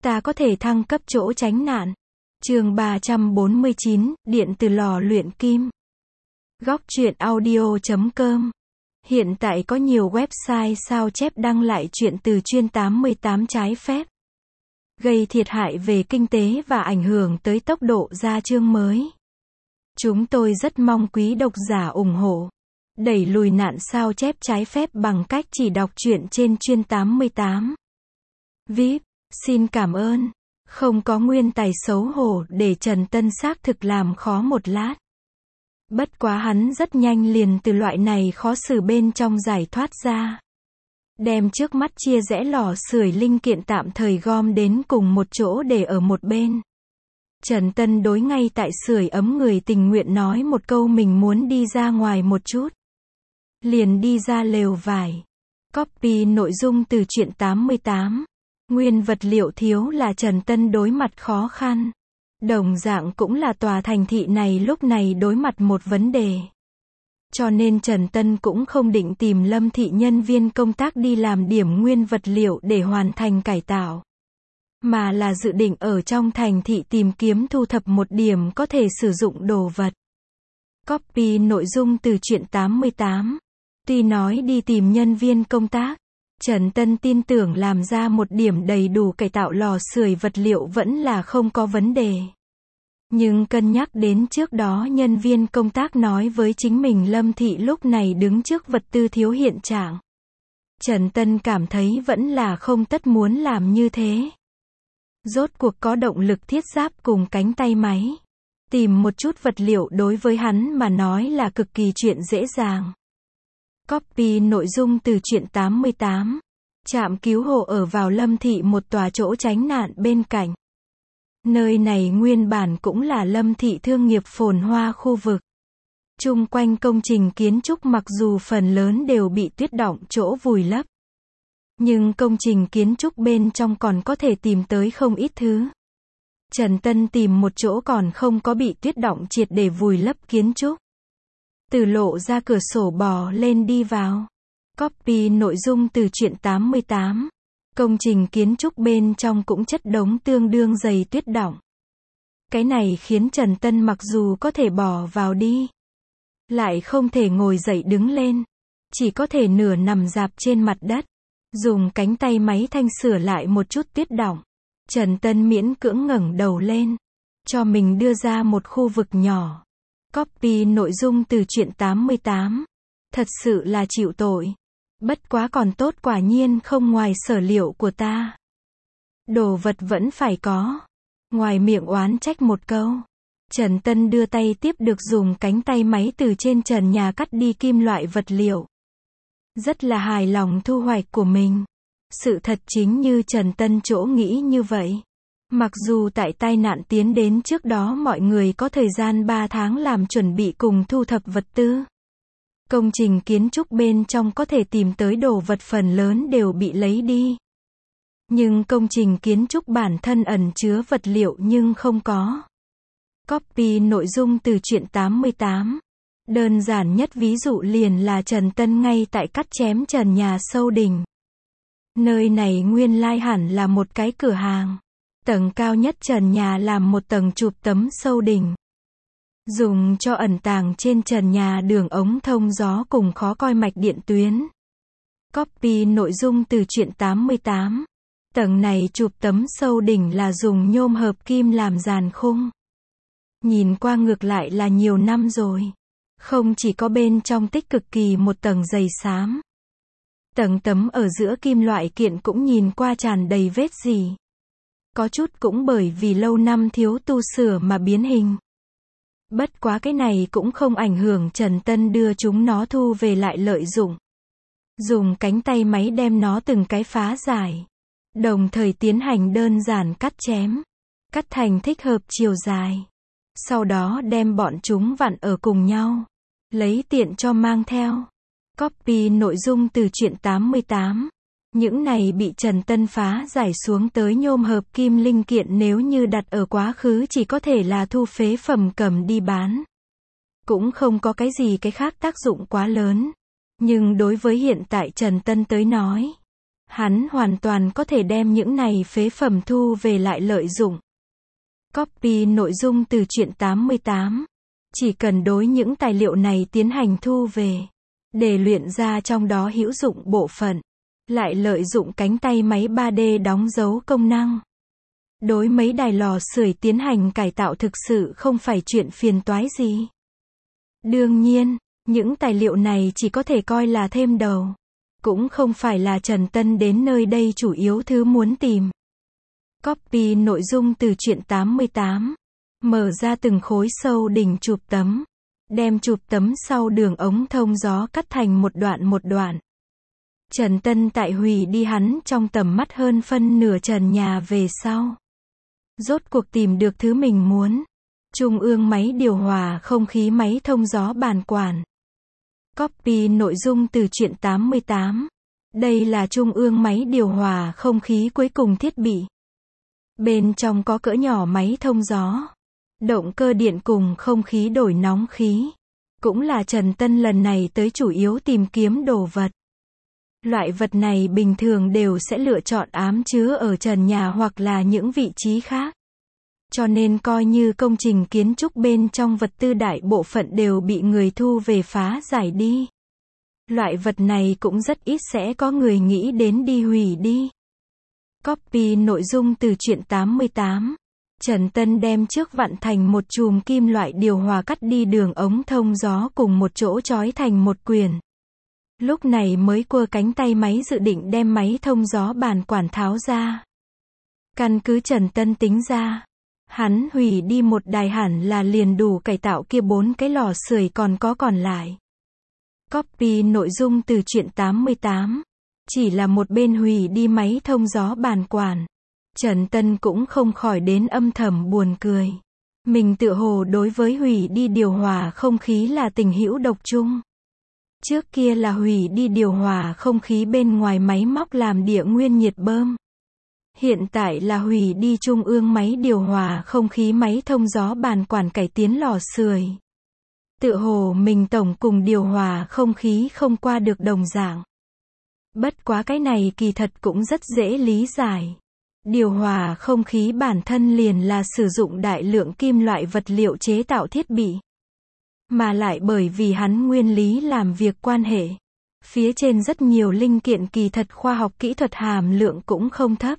ta có thể thăng cấp chỗ tránh nạn. Chương 349, điện từ lò luyện kim. Góc truyện audio.com. Hiện tại có nhiều website sao chép đăng lại truyện từ chuyên 88 trái phép, gây thiệt hại về kinh tế và ảnh hưởng tới tốc độ ra chương mới. Chúng tôi rất mong quý độc giả ủng hộ, đẩy lùi nạn sao chép trái phép bằng cách chỉ đọc truyện trên chuyên 88. VIP, xin cảm ơn. Không có nguyên tài xấu hổ để Trần Tân xác thực làm khó một lát. Bất quá hắn rất nhanh liền từ loại này khó xử bên trong giải thoát ra. Đem trước mắt chia rẽ lò sưởi linh kiện tạm thời gom đến cùng một chỗ để ở một bên. Trần Tân đối ngay tại sưởi ấm người tình nguyện nói một câu mình muốn đi ra ngoài một chút. Liền đi ra lều vải. Copy nội dung từ truyện 88. Nguyên vật liệu thiếu là Trần Tân đối mặt khó khăn. Đồng dạng cũng là tòa thành thị này lúc này đối mặt một vấn đề. Cho nên Trần Tân cũng không định tìm Lâm thị nhân viên công tác đi làm điểm nguyên vật liệu để hoàn thành cải tạo, mà là dự định ở trong thành thị tìm kiếm thu thập một điểm có thể sử dụng đồ vật. Copy nội dung từ truyện 88. Tuy nói đi tìm nhân viên công tác, Trần Tân tin tưởng làm ra một điểm đầy đủ cải tạo lò sưởi vật liệu vẫn là không có vấn đề. Nhưng cân nhắc đến trước đó nhân viên công tác nói với chính mình Lâm thị lúc này đứng trước vật tư thiếu hiện trạng, Trần Tân cảm thấy vẫn là không tất muốn làm như thế. Rốt cuộc có động lực thiết giáp cùng cánh tay máy. Tìm một chút vật liệu đối với hắn mà nói là cực kỳ chuyện dễ dàng. Copy nội dung từ truyện 88. Trạm cứu hộ ở vào Lâm thị một tòa chỗ tránh nạn bên cạnh. Nơi này nguyên bản cũng là Lâm thị thương nghiệp phồn hoa khu vực. Chung quanh công trình kiến trúc mặc dù phần lớn đều bị tuyết đọng chỗ vùi lấp, nhưng công trình kiến trúc bên trong còn có thể tìm tới không ít thứ. Trần Tân tìm một chỗ còn không có bị tuyết đọng triệt để vùi lấp kiến trúc. Từ lộ ra cửa sổ bò lên đi vào. Copy nội dung từ truyện 88. Công trình kiến trúc bên trong cũng chất đống tương đương dày tuyết đọng. Cái này khiến Trần Tân mặc dù có thể bò vào đi, lại không thể ngồi dậy đứng lên, chỉ có thể nửa nằm rạp trên mặt đất, dùng cánh tay máy thanh sửa lại một chút tuyết đọng. Trần Tân miễn cưỡng ngẩng đầu lên, cho mình đưa ra một khu vực nhỏ. Copy nội dung từ truyện 88. Thật sự là chịu tội. Bất quá còn tốt, quả nhiên không ngoài sở liệu của ta. Đồ vật vẫn phải có. Ngoài miệng oán trách một câu, Trần Tân đưa tay tiếp được dùng cánh tay máy từ trên trần nhà cắt đi kim loại vật liệu. Rất là hài lòng thu hoạch của mình. Sự thật chính như Trần Tân chỗ nghĩ như vậy. Mặc dù tại tai nạn tiến đến trước đó mọi người có thời gian 3 tháng làm chuẩn bị cùng thu thập vật tư. Công trình kiến trúc bên trong có thể tìm tới đồ vật phần lớn đều bị lấy đi. Nhưng công trình kiến trúc bản thân ẩn chứa vật liệu nhưng không có. Copy nội dung từ truyện 88. Đơn giản nhất ví dụ liền là Trần Tân ngay tại cắt chém trần nhà sâu đỉnh. Nơi này nguyên lai hẳn là một cái cửa hàng. Tầng cao nhất trần nhà làm một tầng chụp tấm sâu đỉnh, dùng cho ẩn tàng trên trần nhà đường ống thông gió cùng khó coi mạch điện tuyến. Copy nội dung từ truyện 88. Tầng này chụp tấm sâu đỉnh là dùng nhôm hợp kim làm giàn khung. Nhìn qua ngược lại là nhiều năm rồi. Không chỉ có bên trong tích cực kỳ một tầng dày xám. Tầng tấm ở giữa kim loại kiện cũng nhìn qua tràn đầy vết gì. Có chút cũng bởi vì lâu năm thiếu tu sửa mà biến hình. Bất quá cái này cũng không ảnh hưởng Trần Tân đưa chúng nó thu về lại lợi dụng. Dùng cánh tay máy đem nó từng cái phá giải. Đồng thời tiến hành đơn giản cắt chém. Cắt thành thích hợp chiều dài. Sau đó đem bọn chúng vặn ở cùng nhau. Lấy tiện cho mang theo. Copy nội dung từ truyện 88. Những này bị Trần Tân phá giải xuống tới nhôm hợp kim linh kiện nếu như đặt ở quá khứ chỉ có thể là thu phế phẩm cầm đi bán. Cũng không có cái gì cái khác tác dụng quá lớn. Nhưng đối với hiện tại Trần Tân tới nói, Hắn hoàn toàn có thể đem những này phế phẩm thu về lại lợi dụng. Copy nội dung từ truyện 88. Chỉ cần đối những tài liệu này tiến hành thu về, để luyện ra trong đó hữu dụng bộ phận, lại lợi dụng cánh tay máy 3D đóng dấu công năng. Đối mấy đài lò sưởi tiến hành cải tạo thực sự không phải chuyện phiền toái gì. Đương nhiên, những tài liệu này chỉ có thể coi là thêm đầu. Cũng không phải là Trần Tân đến nơi đây chủ yếu thứ muốn tìm. Copy nội dung từ truyện 88. Mở ra từng khối sâu đỉnh chụp tấm. Đem chụp tấm sau đường ống thông gió cắt thành một đoạn. Trần Tân tại hủy đi hắn trong tầm mắt hơn phân nửa trần nhà về sau. Rốt cuộc tìm được thứ mình muốn. Trung ương máy điều hòa không khí máy thông gió bàn quản. Copy nội dung từ truyện 88. Đây là trung ương máy điều hòa không khí cuối cùng thiết bị. Bên trong có cỡ nhỏ máy thông gió, động cơ điện cùng không khí đổi nóng khí. Cũng là Trần Tân lần này tới chủ yếu tìm kiếm đồ vật. Loại vật này bình thường đều sẽ lựa chọn ám chứa ở trần nhà hoặc là những vị trí khác. Cho nên coi như công trình kiến trúc bên trong vật tư đại bộ phận đều bị người thu về phá giải đi. Loại vật này cũng rất ít sẽ có người nghĩ đến đi hủy đi. Copy nội dung từ truyện 88. Trần Tân đem trước vặn thành một chùm kim loại điều hòa cắt đi đường ống thông gió cùng một chỗ trói thành một quyển. Lúc này mới quơ cánh tay máy dự định đem máy thông gió bàn quản tháo ra. Căn cứ Trần Tân tính ra, hắn hủy đi một đài hẳn là liền đủ cải tạo kia 4 cái lò sưởi còn lại. Copy nội dung từ truyện 88. Chỉ là một bên hủy đi máy thông gió bàn quản. Trần Tân cũng không khỏi đến âm thầm buồn cười. Mình tựa hồ đối với hủy đi điều hòa không khí là tình hữu độc chung. Trước kia là hủy đi điều hòa không khí bên ngoài máy móc làm địa nguyên nhiệt bơm. Hiện tại là hủy đi trung ương máy điều hòa không khí máy thông gió bàn quản cải tiến lò sưởi. Tựa hồ mình tổng cùng điều hòa không khí không qua được đồng dạng. Bất quá cái này kỳ thật cũng rất dễ lý giải. Điều hòa không khí bản thân liền là sử dụng đại lượng kim loại vật liệu chế tạo thiết bị. Mà lại bởi vì hắn nguyên lý làm việc quan hệ. Phía trên rất nhiều linh kiện kỳ thật khoa học kỹ thuật hàm lượng cũng không thấp.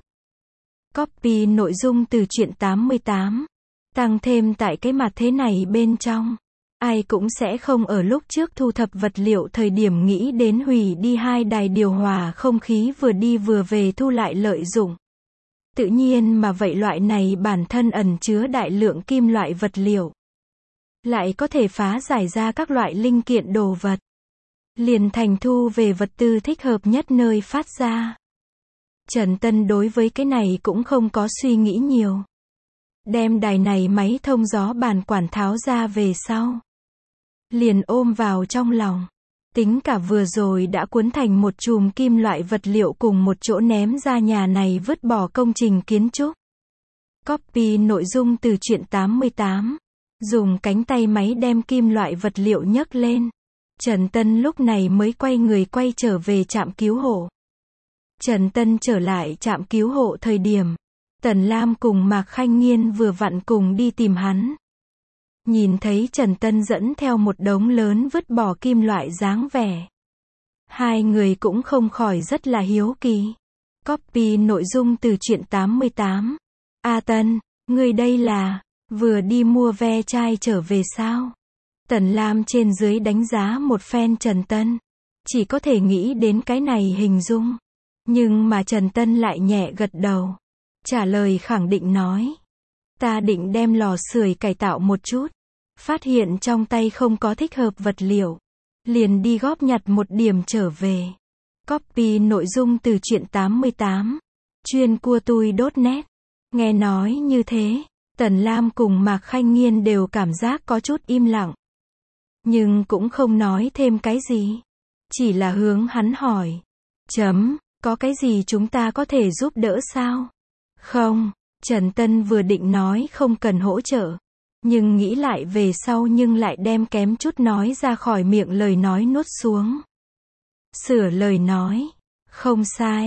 Copy nội dung từ truyện 88. Tăng thêm tại cái mặt thế này bên trong. Ai cũng sẽ không ở lúc trước thu thập vật liệu thời điểm nghĩ đến hủy đi 2 đài điều hòa không khí vừa đi vừa về thu lại lợi dụng. Tự nhiên mà vậy loại này bản thân ẩn chứa đại lượng kim loại vật liệu. Lại có thể phá giải ra các loại linh kiện đồ vật. Liền thành thu về vật tư thích hợp nhất nơi phát ra. Trần Tân đối với cái này cũng không có suy nghĩ nhiều. Đem đài này máy thông gió bàn quản tháo ra về sau. Liền ôm vào trong lòng. Tính cả vừa rồi đã cuốn thành một chùm kim loại vật liệu cùng một chỗ ném ra nhà này vứt bỏ công trình kiến trúc. Copy nội dung từ truyện 88. Dùng cánh tay máy đem kim loại vật liệu nhấc lên. Trần Tân lúc này mới quay người quay trở về trạm cứu hộ. Trần Tân trở lại trạm cứu hộ thời điểm. Tần Lam cùng Mạc Khanh Nghiên vừa vặn cùng đi tìm hắn. Nhìn thấy Trần Tân dẫn theo một đống lớn vứt bỏ kim loại dáng vẻ. Hai người cũng không khỏi rất là hiếu kỳ. Copy nội dung từ truyện 88. A Tân, người đây là, vừa đi mua ve chai trở về sao? Tần Lam trên dưới đánh giá một phen Trần Tân. Chỉ có thể nghĩ đến cái này hình dung. Nhưng mà Trần Tân lại nhẹ gật đầu. Trả lời khẳng định nói. Ta định đem lò sưởi cải tạo một chút. Phát hiện trong tay không có thích hợp vật liệu. Liền đi góp nhặt một điểm trở về. Copy nội dung từ truyện 88. Chuyên cua tui.net. Nghe nói như thế, Tần Lam cùng Mạc Khanh Nghiên đều cảm giác có chút im lặng. Nhưng cũng không nói thêm cái gì. Chỉ là hướng hắn hỏi. Có cái gì chúng ta có thể giúp đỡ sao? Không, Trần Tân vừa định nói không cần hỗ trợ. Nhưng nghĩ lại về sau nhưng lại đem kém chút nói ra khỏi miệng lời nói nuốt xuống. Sửa lời nói. Không sai,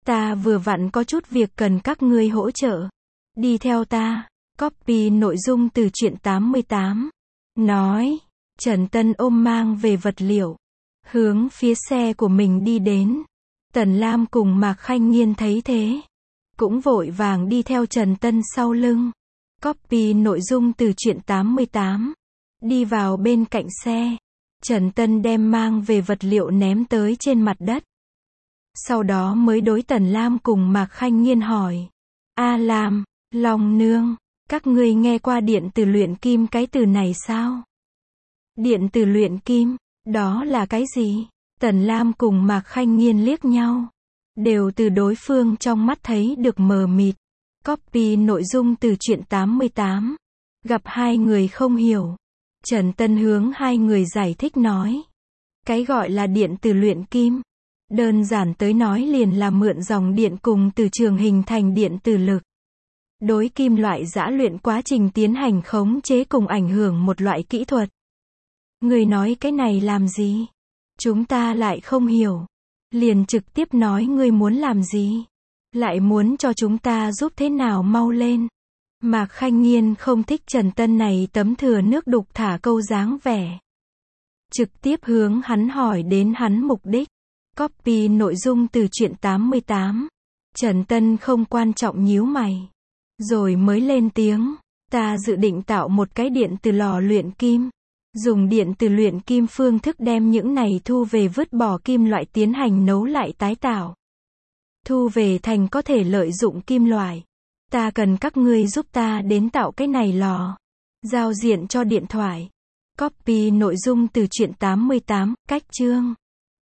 Ta vừa vặn có chút việc cần các ngươi hỗ trợ. Đi theo ta. Copy nội dung từ truyện 88. Nói. Trần Tân ôm mang về vật liệu. Hướng phía xe của mình đi đến. Tần Lam cùng Mạc Khanh Nghiên thấy thế. Cũng vội vàng đi theo Trần Tân sau lưng. Copy nội dung từ truyện 88. Đi vào bên cạnh xe. Trần Tân đem mang về vật liệu ném tới trên mặt đất. Sau đó mới đối Tần Lam cùng Mạc Khanh Nghiên hỏi. A Lam, Long Nương, các ngươi nghe qua điện từ luyện kim cái từ này sao? Điện từ luyện kim, đó là cái gì? Tần Lam cùng Mạc Khanh Nghiên liếc nhau. Đều từ đối phương trong mắt thấy được mờ mịt. Copy nội dung từ truyện 88. Gặp hai người không hiểu. Trần Tân hướng hai người giải thích nói. Cái gọi là điện từ luyện kim. Đơn giản tới nói liền là mượn dòng điện cùng từ trường hình thành điện từ lực. Đối kim loại giã luyện quá trình tiến hành khống chế cùng ảnh hưởng một loại kỹ thuật. Người nói cái này làm gì? Chúng ta lại không hiểu. Liền trực tiếp nói ngươi muốn làm gì? Lại muốn cho chúng ta giúp thế nào mau lên? Mạc Khanh Nghiên không thích Trần Tân này tấm thừa nước đục thả câu dáng vẻ. Trực tiếp hướng hắn hỏi đến hắn mục đích. Copy nội dung từ truyện 88. Trần Tân không quan trọng nhíu mày. Rồi mới lên tiếng. Ta dự định tạo một cái điện từ lò luyện kim. Dùng điện từ luyện kim phương thức đem những này thu về vứt bỏ kim loại tiến hành nấu lại tái tạo. Thu về thành có thể lợi dụng kim loại. Ta cần các ngươi giúp ta đến tạo cái này lò. Giao diện cho điện thoại. Copy nội dung từ truyện 88, cách chương.